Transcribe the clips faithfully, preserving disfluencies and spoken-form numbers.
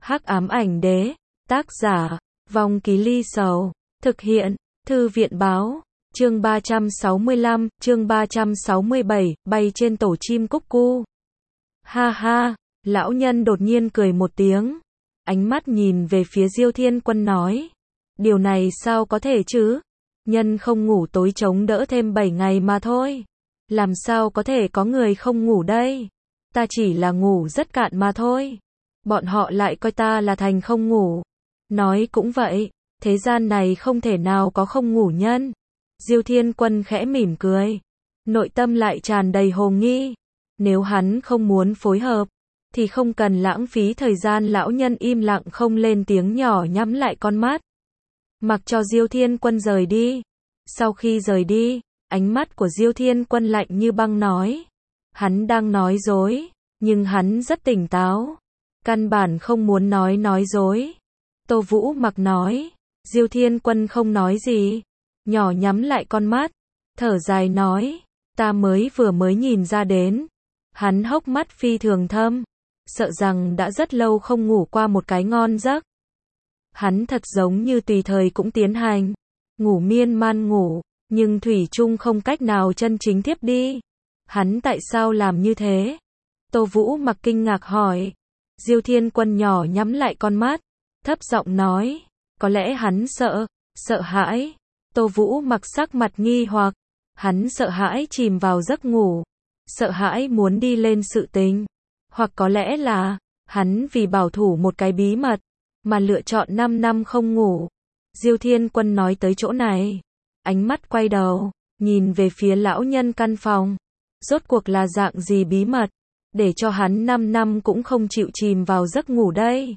Hắc ám ảnh đế, tác giả, Vong Ký Ly Sầu, thực hiện, Thư viện báo, chương ba trăm sáu mươi lăm, chương ba trăm sáu mươi bảy, bay trên tổ chim cúc cu. Ha ha, lão nhân đột nhiên cười một tiếng, ánh mắt nhìn về phía Diêu Thiên Quân nói, điều này sao có thể chứ? Nhân không ngủ tối chống đỡ thêm bảy ngày mà thôi. Làm sao có thể có người không ngủ đây? Ta chỉ là ngủ rất cạn mà thôi. Bọn họ lại coi ta là thành không ngủ. Nói cũng vậy, thế gian này không thể nào có không ngủ nhân. Diêu Thiên Quân khẽ mỉm cười, nội tâm lại tràn đầy hồ nghi. Nếu hắn không muốn phối hợp, thì không cần lãng phí thời gian. Lão nhân im lặng không lên tiếng, nhỏ nhắm lại con mắt, mặc cho Diêu Thiên Quân rời đi. Sau khi rời đi, ánh mắt của Diêu Thiên Quân lạnh như băng nói, hắn đang nói dối, nhưng hắn rất tỉnh táo, căn bản không muốn nói nói dối. Tô Vũ Mặc nói, Diêu Thiên Quân không nói gì, nhỏ nhắm lại con mắt, thở dài nói, ta mới vừa mới nhìn ra đến, hắn hốc mắt phi thường thâm, sợ rằng đã rất lâu không ngủ qua một cái ngon giấc. Hắn thật giống như tùy thời cũng tiến hành, ngủ miên man ngủ, nhưng thủy chung không cách nào chân chính thiếp đi. Hắn tại sao làm như thế? Tô Vũ Mặc kinh ngạc hỏi. Diêu Thiên Quân nhỏ nhắm lại con mắt, thấp giọng nói, có lẽ hắn sợ, sợ hãi. Tô Vũ Mặc sắc mặt nghi hoặc, hắn sợ hãi chìm vào giấc ngủ, sợ hãi muốn đi lên sự tình, hoặc có lẽ là, hắn vì bảo thủ một cái bí mật, mà lựa chọn năm năm không ngủ. Diêu Thiên Quân nói tới chỗ này, ánh mắt quay đầu, nhìn về phía lão nhân căn phòng. Rốt cuộc là dạng gì bí mật, để cho hắn năm năm cũng không chịu chìm vào giấc ngủ đây?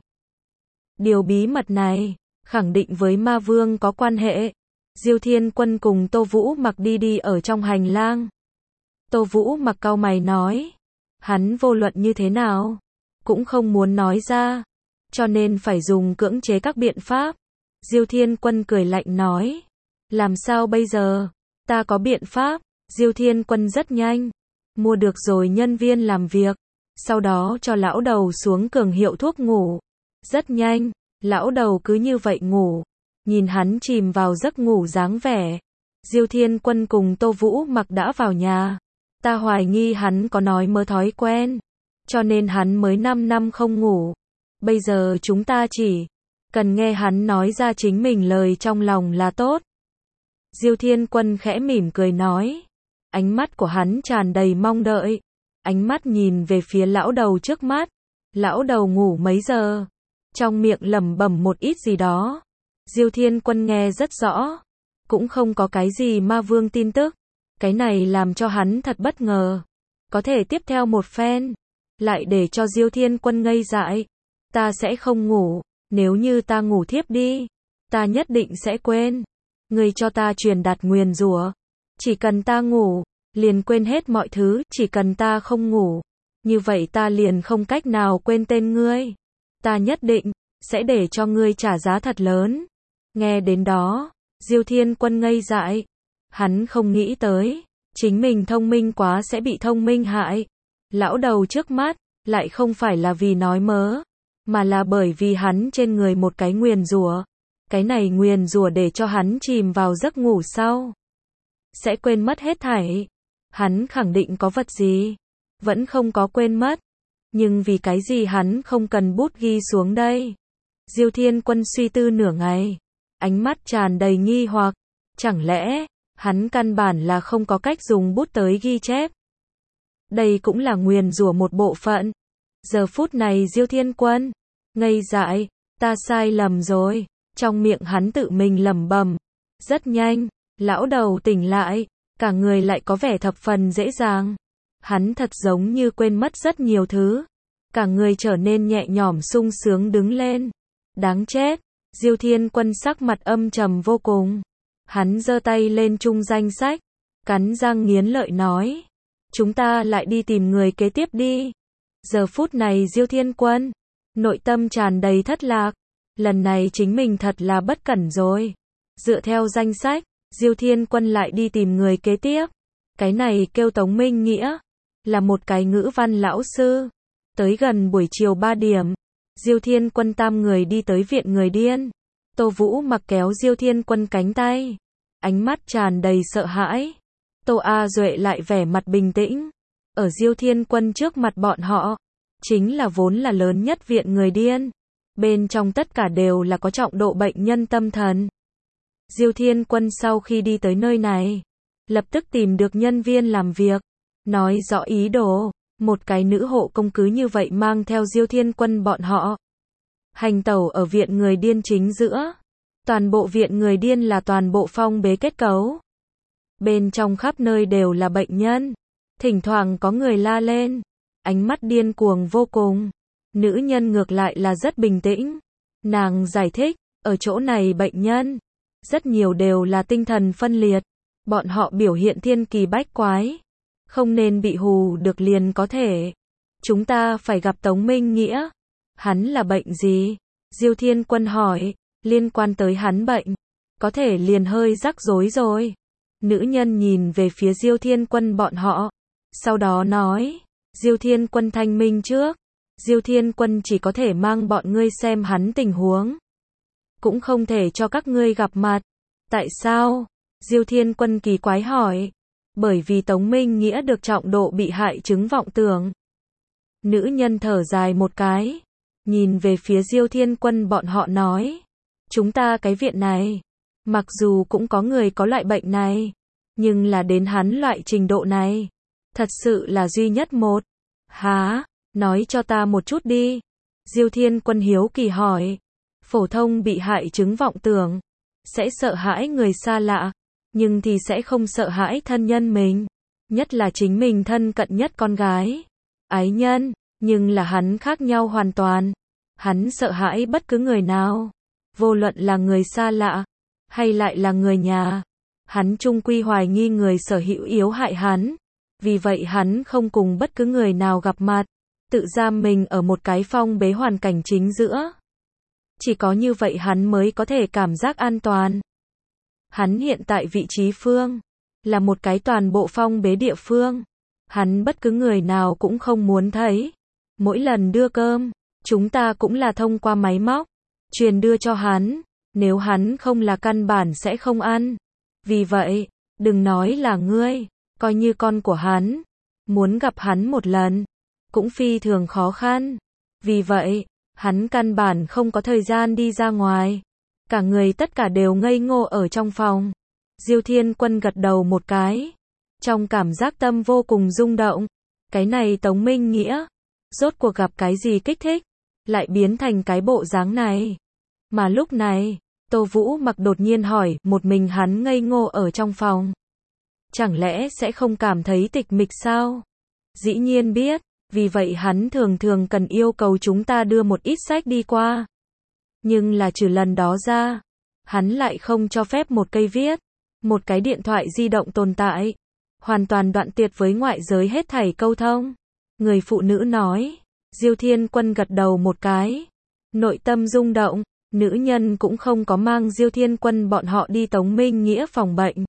Điều bí mật này, khẳng định với ma vương có quan hệ. Diêu Thiên Quân cùng Tô Vũ Mặc đi đi ở trong hành lang. Tô Vũ Mặc cau mày nói, hắn vô luận như thế nào, cũng không muốn nói ra, cho nên phải dùng cưỡng chế các biện pháp. Diêu Thiên Quân cười lạnh nói, làm sao bây giờ? Ta có biện pháp. Diêu Thiên Quân rất nhanh, mua được rồi nhân viên làm việc, sau đó cho lão đầu xuống cường hiệu thuốc ngủ. Rất nhanh, lão đầu cứ như vậy ngủ, nhìn hắn chìm vào giấc ngủ dáng vẻ. Diêu Thiên Quân cùng Tô Vũ Mặc đã vào nhà. Ta hoài nghi hắn có nói mơ thói quen, cho nên hắn mới năm năm không ngủ. Bây giờ chúng ta chỉ cần nghe hắn nói ra chính mình lời trong lòng là tốt. Diêu Thiên Quân khẽ mỉm cười nói, ánh mắt của hắn tràn đầy mong đợi, ánh mắt nhìn về phía lão đầu trước mắt. Lão đầu ngủ mấy giờ, trong miệng lẩm bẩm một ít gì đó. Diêu Thiên Quân nghe rất rõ, cũng không có cái gì ma vương tin tức. Cái này làm cho hắn thật bất ngờ, có thể tiếp theo một phen, lại để cho Diêu Thiên Quân ngây dại. Ta sẽ không ngủ, nếu như ta ngủ thiếp đi, ta nhất định sẽ quên. Ngươi cho ta truyền đạt nguyền rủa, chỉ cần ta ngủ, liền quên hết mọi thứ. Chỉ cần ta không ngủ, như vậy ta liền không cách nào quên tên ngươi. Ta nhất định sẽ để cho ngươi trả giá thật lớn. Nghe đến đó, Diêu Thiên Quân ngây dại. Hắn không nghĩ tới, chính mình thông minh quá sẽ bị thông minh hại. Lão đầu trước mắt, lại không phải là vì nói mớ, mà là bởi vì hắn trên người một cái nguyền rủa. Cái này nguyền rủa để cho hắn chìm vào giấc ngủ sau, sẽ quên mất hết thảy. Hắn khẳng định có vật gì, vẫn không có quên mất. Nhưng vì cái gì hắn không cần bút ghi xuống đây? Diêu Thiên Quân suy tư nửa ngày, ánh mắt tràn đầy nghi hoặc. Chẳng lẽ, hắn căn bản là không có cách dùng bút tới ghi chép? Đây cũng là nguyền rủa một bộ phận. Giờ phút này Diêu Thiên Quân ngây dại, ta sai lầm rồi. Trong miệng hắn tự mình lẩm bẩm. Rất nhanh, lão đầu tỉnh lại, cả người lại có vẻ thập phần dễ dàng. Hắn thật giống như quên mất rất nhiều thứ, cả người trở nên nhẹ nhõm sung sướng đứng lên. Đáng chết, Diêu Thiên Quân sắc mặt âm trầm vô cùng. Hắn giơ tay lên chung danh sách, cắn răng nghiến lợi nói, chúng ta lại đi tìm người kế tiếp đi. Giờ phút này Diêu Thiên Quân, nội tâm tràn đầy thất lạc. Lần này chính mình thật là bất cẩn rồi. Dựa theo danh sách, Diêu Thiên Quân lại đi tìm người kế tiếp. Cái này kêu Tống Minh Nghĩa, là một cái ngữ văn lão sư. Tới gần buổi chiều ba điểm, Diêu Thiên Quân tam người đi tới viện người điên. Tô Vũ Mặc kéo Diêu Thiên Quân cánh tay, ánh mắt tràn đầy sợ hãi. Tô A Duệ lại vẻ mặt bình tĩnh. Ở Diêu Thiên Quân trước mặt bọn họ, chính là vốn là lớn nhất viện người điên. Bên trong tất cả đều là có trọng độ bệnh nhân tâm thần. Diêu Thiên Quân sau khi đi tới nơi này, lập tức tìm được nhân viên làm việc, nói rõ ý đồ. Một cái nữ hộ công cứ như vậy mang theo Diêu Thiên Quân bọn họ hành tẩu ở viện người điên chính giữa. Toàn bộ viện người điên là toàn bộ phong bế kết cấu. Bên trong khắp nơi đều là bệnh nhân. Thỉnh thoảng có người la lên, ánh mắt điên cuồng vô cùng. Nữ nhân ngược lại là rất bình tĩnh. Nàng giải thích, ở chỗ này bệnh nhân rất nhiều đều là tinh thần phân liệt. Bọn họ biểu hiện thiên kỳ bách quái, không nên bị hù được liền có thể. Chúng ta phải gặp Tống Minh Nghĩa. Hắn là bệnh gì? Diêu Thiên Quân hỏi. Liên quan tới hắn bệnh, có thể liền hơi rắc rối rồi. Nữ nhân nhìn về phía Diêu Thiên Quân bọn họ, sau đó nói, Diêu Thiên Quân thanh minh trước. Diêu Thiên Quân chỉ có thể mang bọn ngươi xem hắn tình huống, cũng không thể cho các ngươi gặp mặt. Tại sao? Diêu Thiên Quân kỳ quái hỏi. Bởi vì Tống Minh Nghĩa được trọng độ bị hại chứng vọng tưởng. Nữ nhân thở dài một cái, nhìn về phía Diêu Thiên Quân bọn họ nói, chúng ta cái viện này, mặc dù cũng có người có loại bệnh này, nhưng là đến hắn loại trình độ này, thật sự là duy nhất một. Hả? Nói cho ta một chút đi. Diêu Thiên Quân hiếu kỳ hỏi. Phổ thông bị hại chứng vọng tưởng, sẽ sợ hãi người xa lạ, nhưng thì sẽ không sợ hãi thân nhân mình, nhất là chính mình thân cận nhất con gái, ái nhân, nhưng là hắn khác nhau hoàn toàn. Hắn sợ hãi bất cứ người nào, vô luận là người xa lạ, hay lại là người nhà. Hắn chung quy hoài nghi người sở hữu yếu hại hắn, vì vậy hắn không cùng bất cứ người nào gặp mặt, tự giam mình ở một cái phong bế hoàn cảnh chính giữa. Chỉ có như vậy hắn mới có thể cảm giác an toàn. Hắn hiện tại vị trí phương, là một cái toàn bộ phong bế địa phương. Hắn bất cứ người nào cũng không muốn thấy. Mỗi lần đưa cơm, chúng ta cũng là thông qua máy móc truyền đưa cho hắn, nếu hắn không là căn bản sẽ không ăn. Vì vậy, đừng nói là ngươi, coi như con của hắn, muốn gặp hắn một lần, cũng phi thường khó khăn. Vì vậy, hắn căn bản không có thời gian đi ra ngoài. Cả người tất cả đều ngây ngô ở trong phòng. Diêu Thiên Quân gật đầu một cái, trong cảm giác tâm vô cùng rung động. Cái này Tống Minh Nghĩa, rốt cuộc gặp cái gì kích thích, lại biến thành cái bộ dáng này. Mà lúc này, Tô Vũ Mặc đột nhiên hỏi, một mình hắn ngây ngô ở trong phòng, chẳng lẽ sẽ không cảm thấy tịch mịch sao? Dĩ nhiên biết, vì vậy hắn thường thường cần yêu cầu chúng ta đưa một ít sách đi qua. Nhưng là trừ lần đó ra, hắn lại không cho phép một cây viết, một cái điện thoại di động tồn tại, hoàn toàn đoạn tuyệt với ngoại giới hết thảy câu thông. Người phụ nữ nói. Diêu Thiên Quân gật đầu một cái, nội tâm rung động. Nữ nhân cũng không có mang Diêu Thiên Quân bọn họ đi Tống Minh Nghĩa phòng bệnh,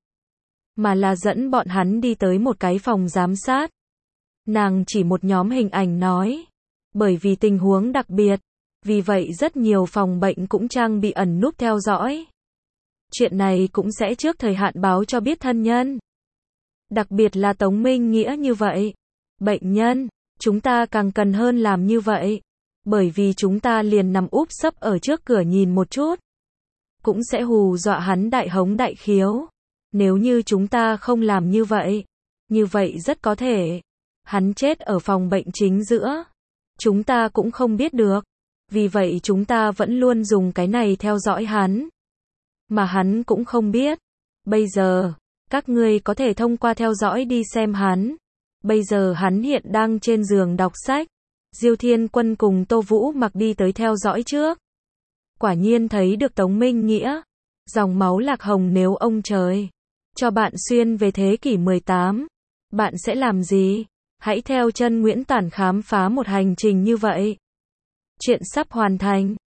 mà là dẫn bọn hắn đi tới một cái phòng giám sát. Nàng chỉ một nhóm hình ảnh nói, bởi vì tình huống đặc biệt, vì vậy rất nhiều phòng bệnh cũng trang bị ẩn núp theo dõi. Chuyện này cũng sẽ trước thời hạn báo cho biết thân nhân. Đặc biệt là Tống Minh Nghĩa như vậy. Bệnh nhân, chúng ta càng cần hơn làm như vậy. Bởi vì chúng ta liền nằm úp sấp ở trước cửa nhìn một chút, cũng sẽ hù dọa hắn đại hống đại khiếu. Nếu như chúng ta không làm như vậy, như vậy rất có thể hắn chết ở phòng bệnh chính giữa. Chúng ta cũng không biết được. Vì vậy chúng ta vẫn luôn dùng cái này theo dõi hắn. Mà hắn cũng không biết. Bây giờ, các ngươi có thể thông qua theo dõi đi xem hắn. Bây giờ hắn hiện đang trên giường đọc sách. Diêu Thiên Quân cùng Tô Vũ Mặc đi tới theo dõi trước. Quả nhiên thấy được Tống Minh Nghĩa. Dòng máu lạc hồng, nếu ông trời cho bạn xuyên về thế kỷ mười tám, bạn sẽ làm gì? Hãy theo chân Nguyễn Tản khám phá một hành trình như vậy. Chuyện sắp hoàn thành.